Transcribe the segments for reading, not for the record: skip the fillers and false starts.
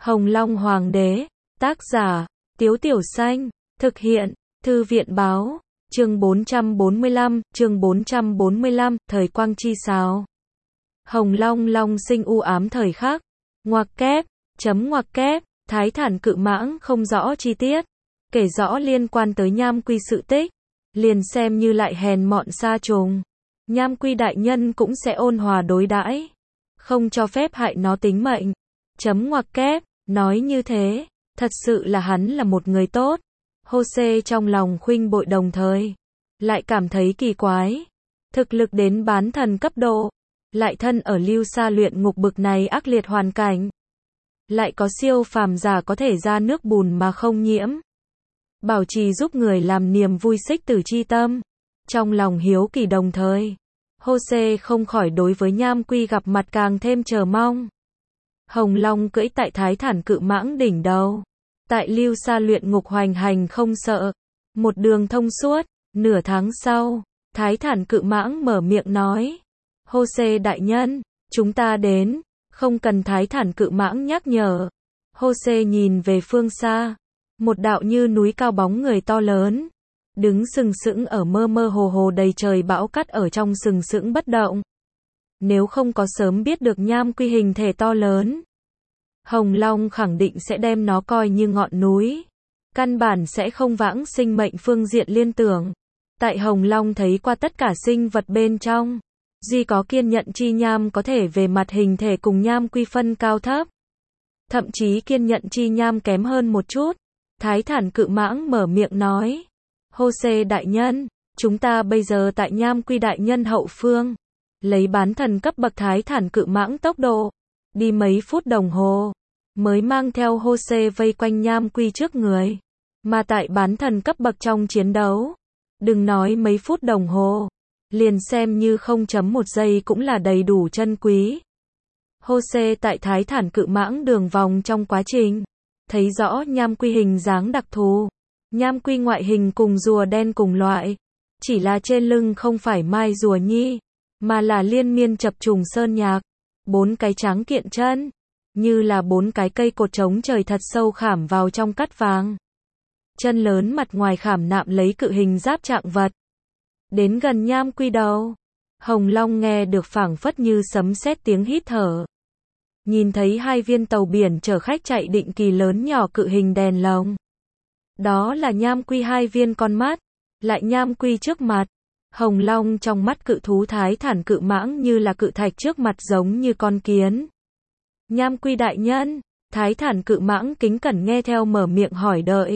Hồng Long Hoàng đế, tác giả, Tiếu Tiểu Xanh, thực hiện, Thư viện báo, chương 445, thời Quang Chi Sào. Hồng Long Long sinh u ám thời khắc, ngoặc kép, ngoặc kép, Thái Thản Cự Mãng không rõ chi tiết, kể rõ liên quan tới Nham Quy sự tích, liền xem như lại hèn mọn sa trùng. Nham Quy đại nhân cũng sẽ ôn hòa đối đãi, không cho phép hại nó tính mệnh. Ngoặc kép, nói như thế, thật sự là hắn là một người tốt. Jose trong lòng khuynh bội đồng thời, lại cảm thấy kỳ quái. Thực lực đến bán thần cấp độ, lại thân ở lưu sa luyện ngục bực này ác liệt hoàn cảnh. Lại có siêu phàm giả có thể ra nước bùn mà không nhiễm. Bảo trì giúp người làm niềm vui xích tử chi tâm. Trong lòng hiếu kỳ đồng thời, Jose không khỏi đối với Nham Quy gặp mặt càng thêm chờ mong. Hồng Long cưỡi tại Thái Thản Cự Mãng đỉnh đầu, tại lưu sa luyện ngục hoành hành không sợ, một đường thông suốt. Nửa tháng sau, Thái Thản Cự Mãng mở miệng nói: Jose đại nhân, chúng ta đến. Không cần Thái Thản Cự Mãng nhắc nhở, Jose nhìn về phương xa, một đạo như núi cao bóng người to lớn, đứng sừng sững ở mơ mơ hồ hồ đầy trời bão cát ở trong sừng sững bất động. Nếu không có sớm biết được Nham Quy hình thể to lớn, Hồng Long khẳng định sẽ đem nó coi như ngọn núi, căn bản sẽ không vãng sinh mệnh phương diện liên tưởng. Tại Hồng Long thấy qua tất cả sinh vật bên trong, duy có kiên nhận chi nham có thể về mặt hình thể cùng Nham Quy phân cao thấp. Thậm chí kiên nhận chi nham kém hơn một chút. Thái Thản Cự Mãng mở miệng nói: Jose đại nhân, chúng ta bây giờ tại Nham Quy đại nhân hậu phương, lấy bán thần cấp bậc Thái Thản Cự Mãng tốc độ, đi mấy phút đồng hồ, mới mang theo Jose vây quanh Nham Quy trước người. Mà tại bán thần cấp bậc trong chiến đấu, đừng nói mấy phút đồng hồ, liền xem như 0.1 giây cũng là đầy đủ chân quý. Jose tại Thái Thản Cự Mãng đường vòng trong quá trình, thấy rõ Nham Quy hình dáng đặc thù. Nham Quy ngoại hình cùng rùa đen cùng loại, chỉ là trên lưng không phải mai rùa nhi, mà là liên miên chập trùng sơn nhạc, 4 cái tráng kiện chân, như là 4 cái cây cột trống trời thật sâu khảm vào trong cát vàng. Chân lớn mặt ngoài khảm nạm lấy cự hình giáp trạng vật. Đến gần Nham Quy đầu, Hồng Long nghe được phảng phất như sấm sét tiếng hít thở. Nhìn thấy 2 viên tàu biển chở khách chạy định kỳ lớn nhỏ cự hình đèn lồng. Đó là Nham Quy 2 viên con mắt, lại Nham Quy trước mặt. Hồng Long trong mắt cự thú Thái Thản Cự Mãng như là cự thạch trước mặt giống như con kiến. Nham Quy đại nhân, Thái Thản Cự Mãng kính cẩn nghe theo mở miệng hỏi đợi.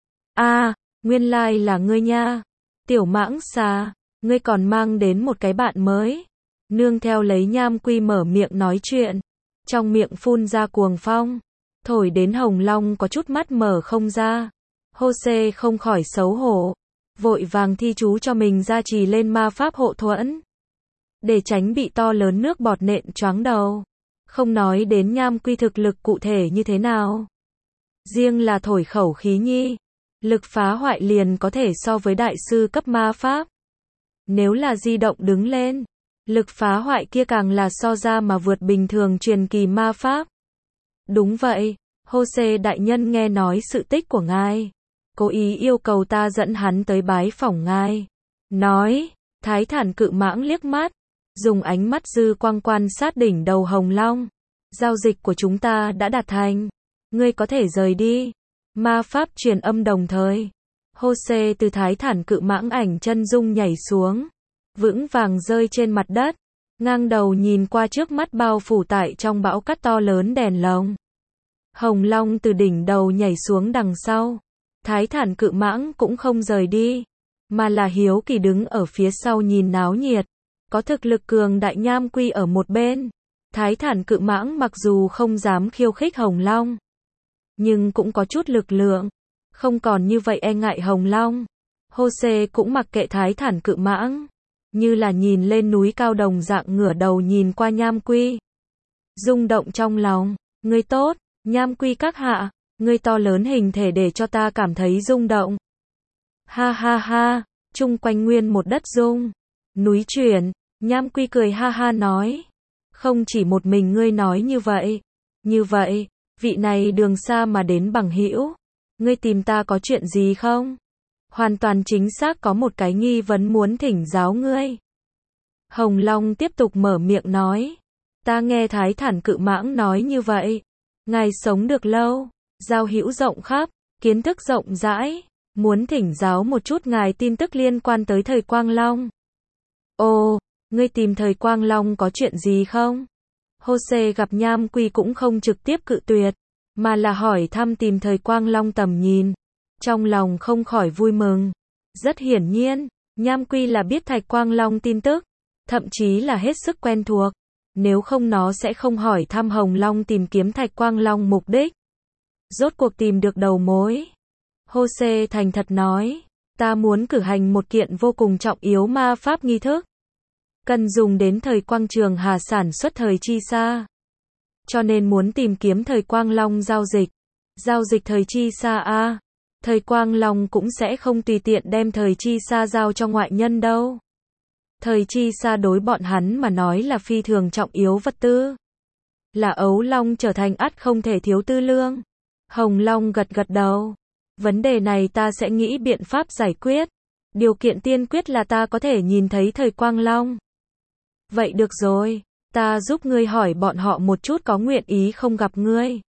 Nguyên lai là ngươi nha. Tiểu Mãng xà, ngươi còn mang đến một cái bạn mới. Nương theo lấy Nham Quy mở miệng nói chuyện, trong miệng phun ra cuồng phong, thổi đến Hồng Long có chút mắt mở không ra. Jose không khỏi xấu hổ, vội vàng thi chú cho mình gia trì lên ma pháp hộ thuẫn, để tránh bị to lớn nước bọt nện choáng đầu. Không nói đến Nham Quy thực lực cụ thể như thế nào, riêng là thổi khẩu khí nhi, lực phá hoại liền có thể so với đại sư cấp ma pháp. Nếu là di động đứng lên, lực phá hoại kia càng là so ra mà vượt bình thường truyền kỳ ma pháp. Đúng vậy, Jose đại nhân nghe nói sự tích của ngài, cố ý yêu cầu ta dẫn hắn tới bái phỏng ngài. Nói, Thái Thản Cự Mãng liếc mắt, dùng ánh mắt dư quang quan sát đỉnh đầu Hồng Long. Giao dịch của chúng ta đã đạt thành, ngươi có thể rời đi. Ma pháp truyền âm đồng thời, Jose từ Thái Thản Cự Mãng ảnh chân dung nhảy xuống, vững vàng rơi trên mặt đất, ngang đầu nhìn qua trước mắt bao phủ tại trong bão cát to lớn đèn lồng. Hồng Long từ đỉnh đầu nhảy xuống đằng sau, Thái Thản Cự Mãng cũng không rời đi, mà là hiếu kỳ đứng ở phía sau nhìn náo nhiệt. Có thực lực cường đại Nham Quy ở một bên, Thái Thản Cự Mãng mặc dù không dám khiêu khích Hồng Long, nhưng cũng có chút lực lượng, không còn như vậy e ngại Hồng Long. Jose cũng mặc kệ Thái Thản Cự Mãng, như là nhìn lên núi cao đồng dạng ngửa đầu nhìn qua Nham Quy. Rung động trong lòng, ngươi tốt, Nham Quy các hạ, ngươi to lớn hình thể để cho ta cảm thấy rung động. Ha ha ha, chung quanh nguyên một đất rung, núi chuyển. Nham Quy cười ha ha nói, không chỉ một mình ngươi nói như vậy, vị này đường xa mà đến bằng hữu, ngươi tìm ta có chuyện gì không? Hoàn toàn chính xác có một cái nghi vấn muốn thỉnh giáo ngươi. Hồng Long tiếp tục mở miệng nói, ta nghe Thái Thản Cự Mãng nói như vậy, ngài sống được lâu, giao hữu rộng khắp, kiến thức rộng rãi, muốn thỉnh giáo một chút ngài tin tức liên quan tới thời Quang Long. Ồ, ngươi tìm thời Quang Long có chuyện gì không? Jose gặp Nham Quy cũng không trực tiếp cự tuyệt, mà là hỏi thăm tìm thời Quang Long tầm nhìn. Trong lòng không khỏi vui mừng. Rất hiển nhiên, Nham Quy là biết Thạch Quang Long tin tức, thậm chí là hết sức quen thuộc. Nếu không nó sẽ không hỏi thăm Hồng Long tìm kiếm Thạch Quang Long mục đích. Rốt cuộc tìm được đầu mối. Jose thành thật nói, ta muốn cử hành một kiện vô cùng trọng yếu ma pháp nghi thức. Cần dùng đến thời Quang Trường Hà sản xuất thời chi sa. Cho nên muốn tìm kiếm thời Quang Long giao dịch. Giao dịch thời chi sa a. Thời Quang Long cũng sẽ không tùy tiện đem thời chi sa giao cho ngoại nhân đâu. Thời chi sa đối bọn hắn mà nói là phi thường trọng yếu vật tư. Là ấu long trở thành ắt không thể thiếu tư lương. Hồng Long gật gật đầu. Vấn đề này ta sẽ nghĩ biện pháp giải quyết. Điều kiện tiên quyết là ta có thể nhìn thấy thời Quang Long. Vậy được rồi, ta giúp ngươi hỏi bọn họ một chút có nguyện ý không gặp ngươi.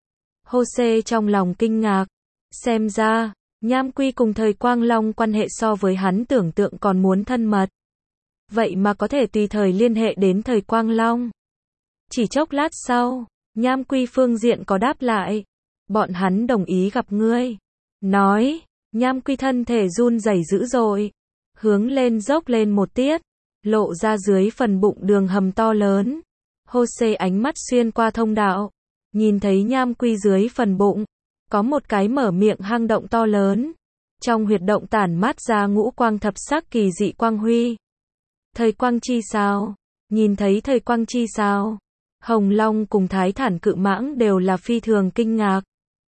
Jose trong lòng kinh ngạc. Xem ra, Nham Quy cùng thời Quang Long quan hệ so với hắn tưởng tượng còn muốn thân mật. Vậy mà có thể tùy thời liên hệ đến thời Quang Long. Chỉ chốc lát sau, Nham Quy phương diện có đáp lại. Bọn hắn đồng ý gặp ngươi. Nói, Nham Quy thân thể run rẩy dữ dội. Hướng lên dốc lên một tiết. Lộ ra dưới phần bụng đường hầm to lớn. Jose ánh mắt xuyên qua thông đạo. Nhìn thấy Nham Quy dưới phần bụng. Có một cái mở miệng hang động to lớn. Trong huyệt động tản mát ra ngũ quang thập sắc kỳ dị quang huy. Thời Quang chi sao? Nhìn thấy thời Quang chi sao? Hồng Long cùng Thái Thản Cự Mãng đều là phi thường kinh ngạc.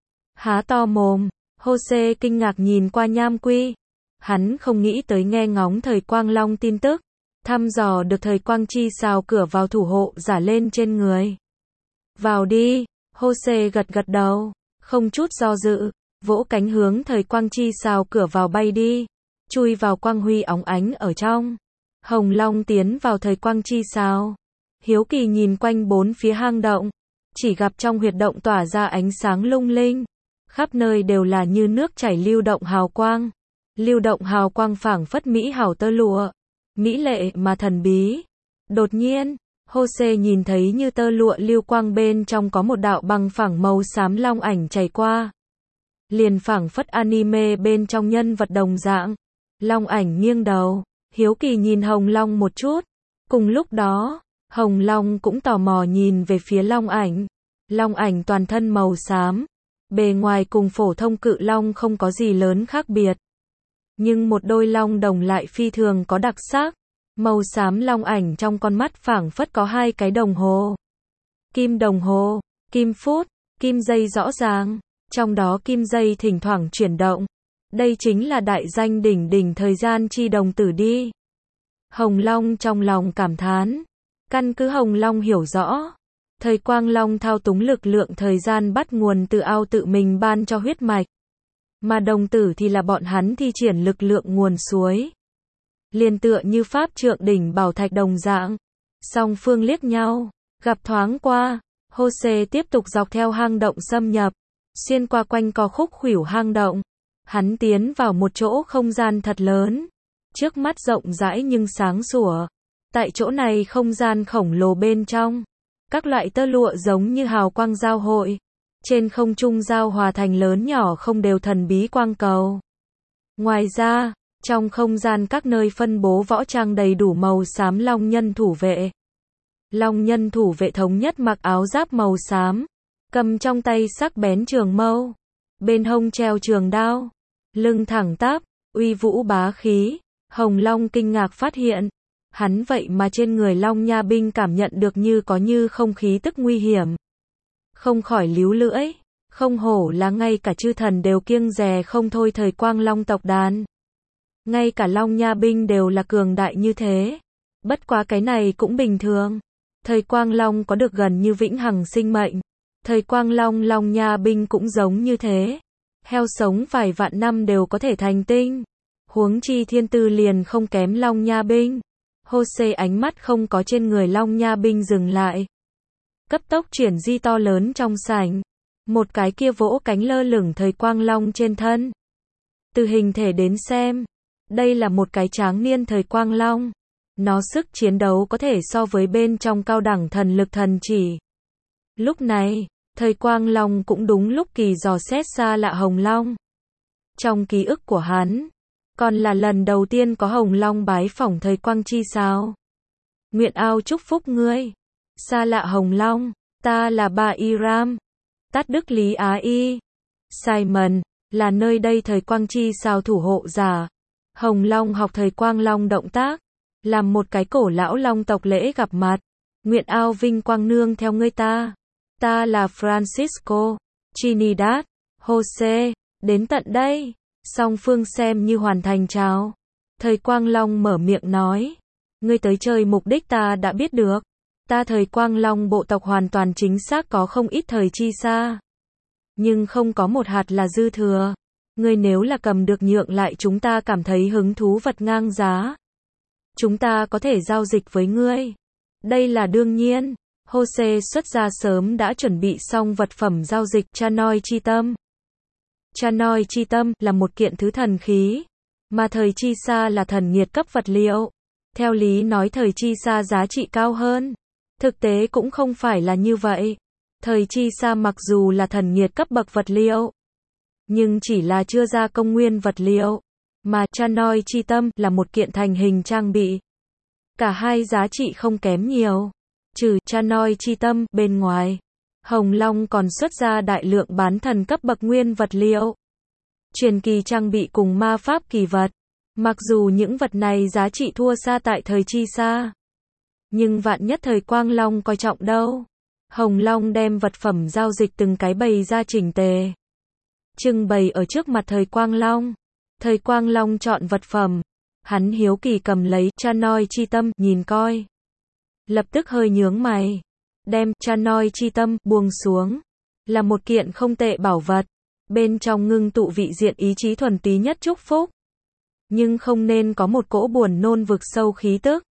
Há to mồm, Jose kinh ngạc nhìn qua Nham Quy. Hắn không nghĩ tới nghe ngóng thời Quang Long tin tức. Thăm dò được thời Quang chi sao cửa vào thủ hộ giả lên trên người. Vào đi, Jose gật gật đầu. Không chút do dự, vỗ cánh hướng thời Quang chi sao cửa vào bay đi, chui vào quang huy óng ánh ở trong. Hồng Long tiến vào thời Quang chi sao, hiếu kỳ nhìn quanh bốn phía hang động, chỉ gặp trong huyệt động tỏa ra ánh sáng lung linh, khắp nơi đều là như nước chảy lưu động hào quang. Lưu động hào quang phảng phất mỹ hảo tơ lụa, mỹ lệ mà thần bí. Đột nhiên, Jose nhìn thấy như tơ lụa lưu quang bên trong có một đạo băng phẳng màu xám long ảnh chảy qua. Liền phảng phất anime bên trong nhân vật đồng dạng. Long ảnh nghiêng đầu, hiếu kỳ nhìn Hồng Long một chút. Cùng lúc đó, Hồng Long cũng tò mò nhìn về phía long ảnh. Long ảnh toàn thân màu xám. Bề ngoài cùng phổ thông cự long không có gì lớn khác biệt. Nhưng một đôi long đồng lại phi thường có đặc sắc. Màu xám long ảnh trong con mắt phảng phất có hai cái đồng hồ. Kim đồng hồ, kim phút, kim giây rõ ràng. Trong đó kim giây thỉnh thoảng chuyển động. Đây chính là đại danh đỉnh đỉnh thời gian chi đồng tử đi. Hồng Long trong lòng cảm thán. Căn cứ Hồng Long hiểu rõ. Thời Quang Long thao túng lực lượng thời gian bắt nguồn từ ao tự mình ban cho huyết mạch. Mà đồng tử thì là bọn hắn thi triển lực lượng nguồn suối. Liền tựa như pháp trượng đỉnh bảo thạch đồng dạng. Song phương liếc nhau, gặp thoáng qua, Jose tiếp tục dọc theo hang động xâm nhập, xuyên qua quanh co khúc khuỷu hang động. Hắn tiến vào một chỗ không gian thật lớn, trước mắt rộng rãi nhưng sáng sủa. Tại chỗ này không gian khổng lồ bên trong, các loại tơ lụa giống như hào quang giao hội. Trên không trung giao hòa thành lớn nhỏ không đều thần bí quang cầu. Ngoài ra, trong không gian các nơi phân bố võ trang đầy đủ màu xám long nhân thủ vệ. Long nhân thủ vệ thống nhất mặc áo giáp màu xám, cầm trong tay sắc bén trường mâu, bên hông treo trường đao, lưng thẳng tắp, uy vũ bá khí. Hồng Long kinh ngạc phát hiện, hắn vậy mà trên người Long Nha binh cảm nhận được như có như không khí tức nguy hiểm. Không khỏi líu lưỡi, không hổ là ngay cả chư thần đều kiêng dè không thôi thời Quang Long tộc đàn. Ngay cả Long Nha binh đều là cường đại như thế. Bất quá cái này cũng bình thường. Thời Quang Long có được gần như vĩnh hằng sinh mệnh. Thời Quang Long Long Nha binh cũng giống như thế. Heo sống vài vạn năm đều có thể thành tinh. Huống chi thiên tư liền không kém Long Nha binh. Jose ánh mắt không có trên người Long Nha binh dừng lại. Cấp tốc chuyển di to lớn trong sảnh. Một cái kia vỗ cánh lơ lửng Thời Quang Long trên thân. Từ hình thể đến xem, đây là một cái tráng niên Thời Quang Long. Nó sức chiến đấu có thể so với bên trong cao đẳng thần lực thần chỉ. Lúc này, Thời Quang Long cũng đúng lúc kỳ dò xét xa lạ Hồng Long. Trong ký ức của hắn, còn là lần đầu tiên có Hồng Long bái phỏng Thời Quang chi sao. Nguyện ao chúc phúc ngươi. Xa lạ Hồng Long, ta là Ba Iram. Tát Đức Lý Á Y. Simon, là nơi đây Thời Quang chi sao thủ hộ giả. Hồng Long học Thời Quang Long động tác, làm một cái cổ lão long tộc lễ gặp mặt. Nguyện ao vinh quang nương theo ngươi ta. Ta là Francisco, Trinidad, Jose, đến tận đây. Song phương xem như hoàn thành chào. Thời Quang Long mở miệng nói. Ngươi tới chơi mục đích ta đã biết được. Ta Thời Quang Long bộ tộc hoàn toàn chính xác có không ít thời chi xa. Nhưng không có một hạt là dư thừa. Ngươi nếu là cầm được nhượng lại chúng ta cảm thấy hứng thú vật ngang giá. Chúng ta có thể giao dịch với ngươi. Đây là đương nhiên. Jose xuất ra sớm đã chuẩn bị xong vật phẩm giao dịch Chanoi chi tâm. Chanoi chi tâm là một kiện thứ thần khí, mà thời chi sa là thần nhiệt cấp vật liệu. Theo lý nói thời chi sa giá trị cao hơn. Thực tế cũng không phải là như vậy. Thời chi sa mặc dù là thần nhiệt cấp bậc vật liệu, nhưng chỉ là chưa ra công nguyên vật liệu, mà Chanoi chi tâm là một kiện thành hình trang bị. Cả hai giá trị không kém nhiều. Trừ Chanoi chi tâm bên ngoài, Hồng Long còn xuất ra đại lượng bán thần cấp bậc nguyên vật liệu, truyền kỳ trang bị cùng ma pháp kỳ vật. Mặc dù những vật này giá trị thua xa tại thời chi sa, nhưng vạn nhất Thời Quang Long coi trọng đâu. Hồng Long đem vật phẩm giao dịch từng cái bày ra chỉnh tề, trưng bày ở trước mặt Thời Quang Long. Thời Quang Long chọn vật phẩm, hắn hiếu kỳ cầm lấy Chanoi chi tâm nhìn coi. Lập tức hơi nhướng mày, đem Chanoi chi tâm buông xuống. Là một kiện không tệ bảo vật, bên trong ngưng tụ vị diện ý chí thuần túy nhất chúc phúc, nhưng không nên có một cỗ buồn nôn vực sâu khí tức.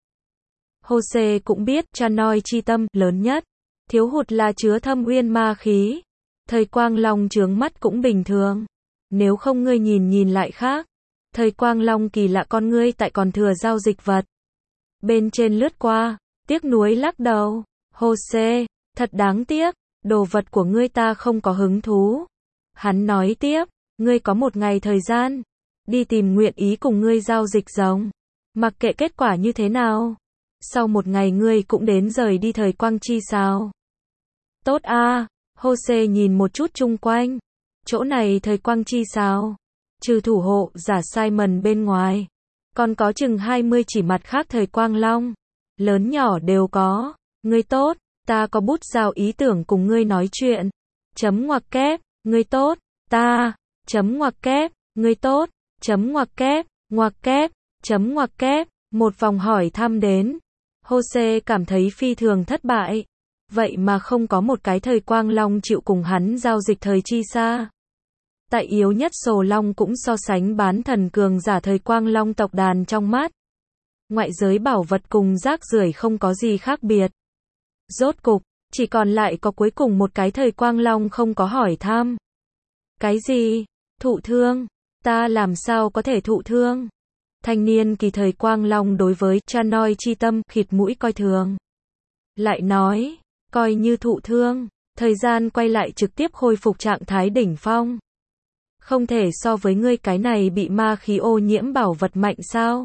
Jose cũng biết Chanoi chi tâm lớn nhất, thiếu hụt là chứa thâm uyên ma khí. Thời Quang Long chướng mắt cũng bình thường. Nếu không ngươi nhìn lại khác. Thời Quang Long kỳ lạ con ngươi tại còn thừa giao dịch vật. Bên trên lướt qua, tiếc nuối lắc đầu. Jose, thật đáng tiếc, đồ vật của ngươi ta không có hứng thú. Hắn nói tiếp, ngươi có một ngày thời gian, đi tìm nguyện ý cùng ngươi giao dịch rồng. Mặc kệ kết quả như thế nào, sau một ngày ngươi cũng đến rời đi Thời Quang chi sao. Tốt a. Jose nhìn một chút chung quanh. Chỗ này Thời Quang chi sao, trừ thủ hộ giả Simon bên ngoài, còn có chừng 20 chỉ mặt khác Thời Quang Long. Lớn nhỏ đều có. Ngươi tốt, ta có bút giao ý tưởng cùng ngươi nói chuyện. Chấm ngoặc kép, ngươi tốt, ta. Chấm ngoặc kép, ngươi tốt. Chấm ngoặc kép, chấm ngoặc kép. Một vòng hỏi thăm đến. Jose cảm thấy phi thường thất bại. Vậy mà không có một cái Thời Quang Long chịu cùng hắn giao dịch thời chi xa. Tại yếu nhất Sồ Long cũng so sánh bán thần cường giả Thời Quang Long tộc đàn trong mắt. Ngoại giới bảo vật cùng rác rưởi không có gì khác biệt. Rốt cục, chỉ còn lại có cuối cùng một cái Thời Quang Long không có hỏi thăm. Cái gì? Thụ thương? Ta làm sao có thể thụ thương? Thanh niên kỳ Thời Quang Long đối với Chanoi chi tâm khịt mũi coi thường. Lại nói, coi như thụ thương, thời gian quay lại trực tiếp khôi phục trạng thái đỉnh phong. Không thể so với ngươi cái này bị ma khí ô nhiễm bảo vật mạnh sao?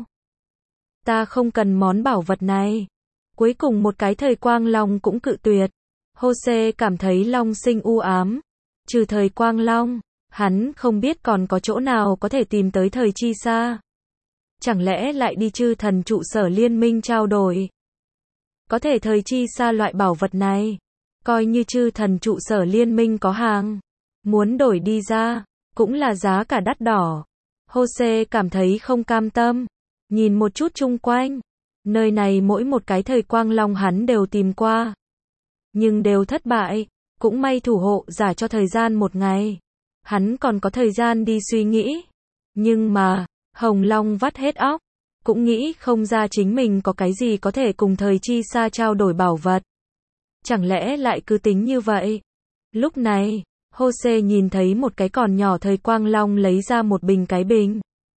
Ta không cần món bảo vật này. Cuối cùng một cái Thời Quang Long cũng cự tuyệt. Jose cảm thấy long sinh u ám. Trừ Thời Quang Long, hắn không biết còn có chỗ nào có thể tìm tới thời chi xa. Chẳng lẽ lại đi chư thần trụ sở liên minh trao đổi? Có thể thời chi xa loại bảo vật này, coi như chư thần trụ sở liên minh có hàng, muốn đổi đi ra, cũng là giá cả đắt đỏ. Jose cảm thấy không cam tâm, nhìn một chút chung quanh, nơi này mỗi một cái Thời Quang Long hắn đều tìm qua, nhưng đều thất bại. Cũng may thủ hộ giả cho thời gian một ngày. Hắn còn có thời gian đi suy nghĩ. Nhưng mà, Hồng Long vắt hết óc. Cũng nghĩ không ra chính mình có cái gì có thể cùng thời chi xa trao đổi bảo vật. Chẳng lẽ lại cứ tính như vậy? Lúc này, Jose nhìn thấy một cái còn nhỏ thời quang long lấy ra một bình cái bình.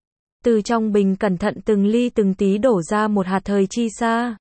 Từ trong bình cẩn thận từng ly từng tí đổ ra một hạt thời chi sa.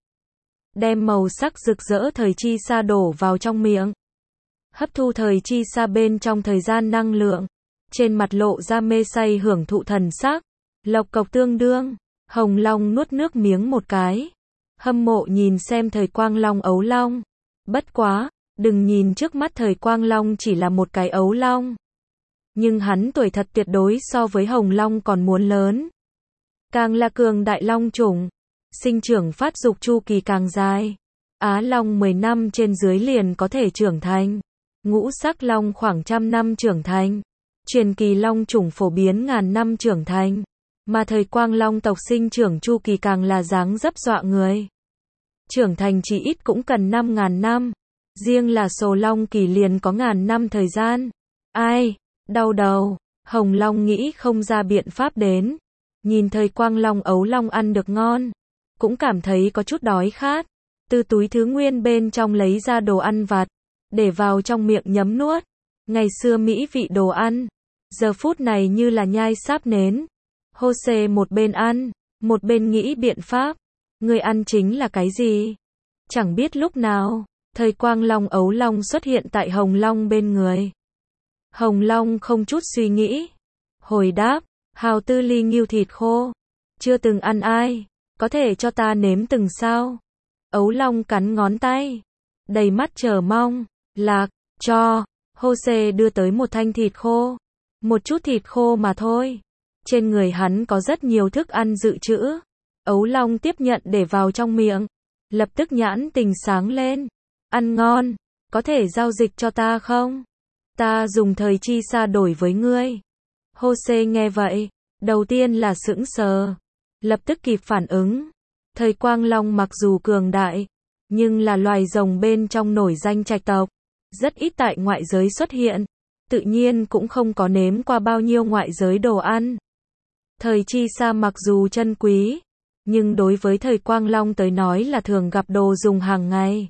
Đem màu sắc rực rỡ thời chi sa đổ vào trong miệng. Hấp thu thời chi sa bên trong thời gian năng lượng. Trên mặt lộ ra mê say hưởng thụ thần sắc. Lộc cộc tương đương. Hồng Long nuốt nước miếng một cái. Hâm mộ nhìn xem thời quang long ấu long. Bất quá, đừng nhìn trước mắt thời quang long chỉ là một cái ấu long. Nhưng hắn tuổi thật tuyệt đối so với Hồng Long còn muốn lớn. Càng là cường đại long chủng. Sinh trưởng phát dục chu kỳ càng dài. Á long 10 năm trên dưới liền có thể trưởng thành. Ngũ sắc long khoảng 100 năm trưởng thành. Truyền kỳ long chủng phổ biến ngàn năm trưởng thành. Mà thời quang long tộc sinh trưởng chu kỳ càng là dáng dấp dọa người. Trưởng thành chỉ ít cũng cần 5.000 năm. Riêng là sồ long kỳ liền có 1.000 năm thời gian. Ai? Đau đầu. Hồng Long nghĩ không ra biện pháp đến. Nhìn thời quang long ấu long ăn được ngon. Cũng cảm thấy có chút đói khát. Từ túi thứ nguyên bên trong lấy ra đồ ăn vặt. Để vào trong miệng nhấm nuốt. Ngày xưa mỹ vị đồ ăn. Giờ phút này như là nhai sáp nến. Jose một bên ăn. Một bên nghĩ biện pháp. Người ăn chính là cái gì? Chẳng biết lúc nào. Thời quang long ấu long xuất hiện tại Hồng Long bên người. Hồng Long không chút suy nghĩ. Hồi đáp. Hào tư ly ngưu thịt khô. Chưa từng ăn ai. Có thể cho ta nếm từng sao? Ấu long cắn ngón tay. Đầy mắt chờ mong. Lạc. Cho. Jose đưa tới một thanh thịt khô. Một chút thịt khô mà thôi. Trên người hắn có rất nhiều thức ăn dự trữ. Ấu long tiếp nhận để vào trong miệng. Lập tức nhãn tình sáng lên. Ăn ngon. Có thể giao dịch cho ta không? Ta dùng thời chi sa đổi với ngươi. Jose nghe vậy. Đầu tiên là sững sờ. Lập tức kịp phản ứng. Thời quang long mặc dù cường đại. Nhưng là loài rồng bên trong nổi danh trạch tộc. Rất ít tại ngoại giới xuất hiện. Tự nhiên cũng không có nếm qua bao nhiêu ngoại giới đồ ăn. Thời chi sa mặc dù chân quý. Nhưng đối với thời quang long tới nói là thường gặp đồ dùng hàng ngày.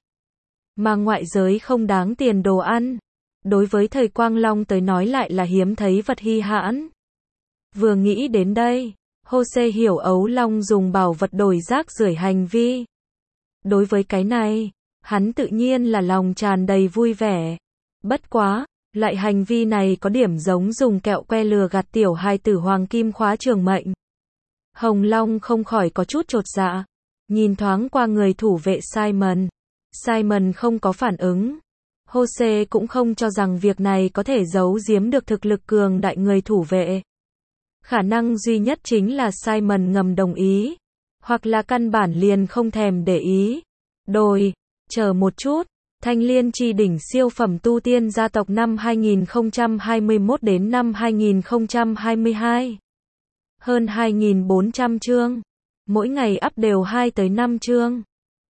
Mà ngoại giới không đáng tiền đồ ăn. Đối với thời quang long tới nói lại là hiếm thấy vật hi hãn. Vừa nghĩ đến đây, Jose hiểu ấu long dùng bảo vật đổi rác rưởi hành vi. Đối với cái này, hắn tự nhiên là lòng tràn đầy vui vẻ. Bất quá, loại hành vi này có điểm giống dùng kẹo que lừa gạt tiểu hài tử hoàng kim khóa trường mệnh. Hồng Long không khỏi có chút chột dạ. Nhìn thoáng qua người thủ vệ Simon. Simon không có phản ứng. Jose cũng không cho rằng việc này có thể giấu giếm được thực lực cường đại người thủ vệ. Khả năng duy nhất chính là Simon ngầm đồng ý. Hoặc là căn bản liền không thèm để ý. Chờ một chút. Thanh Liên Chi đỉnh siêu phẩm tu tiên gia tộc năm 2021 đến năm 2022. Hơn 2.400 chương. Mỗi ngày up đều 2 tới 5 chương.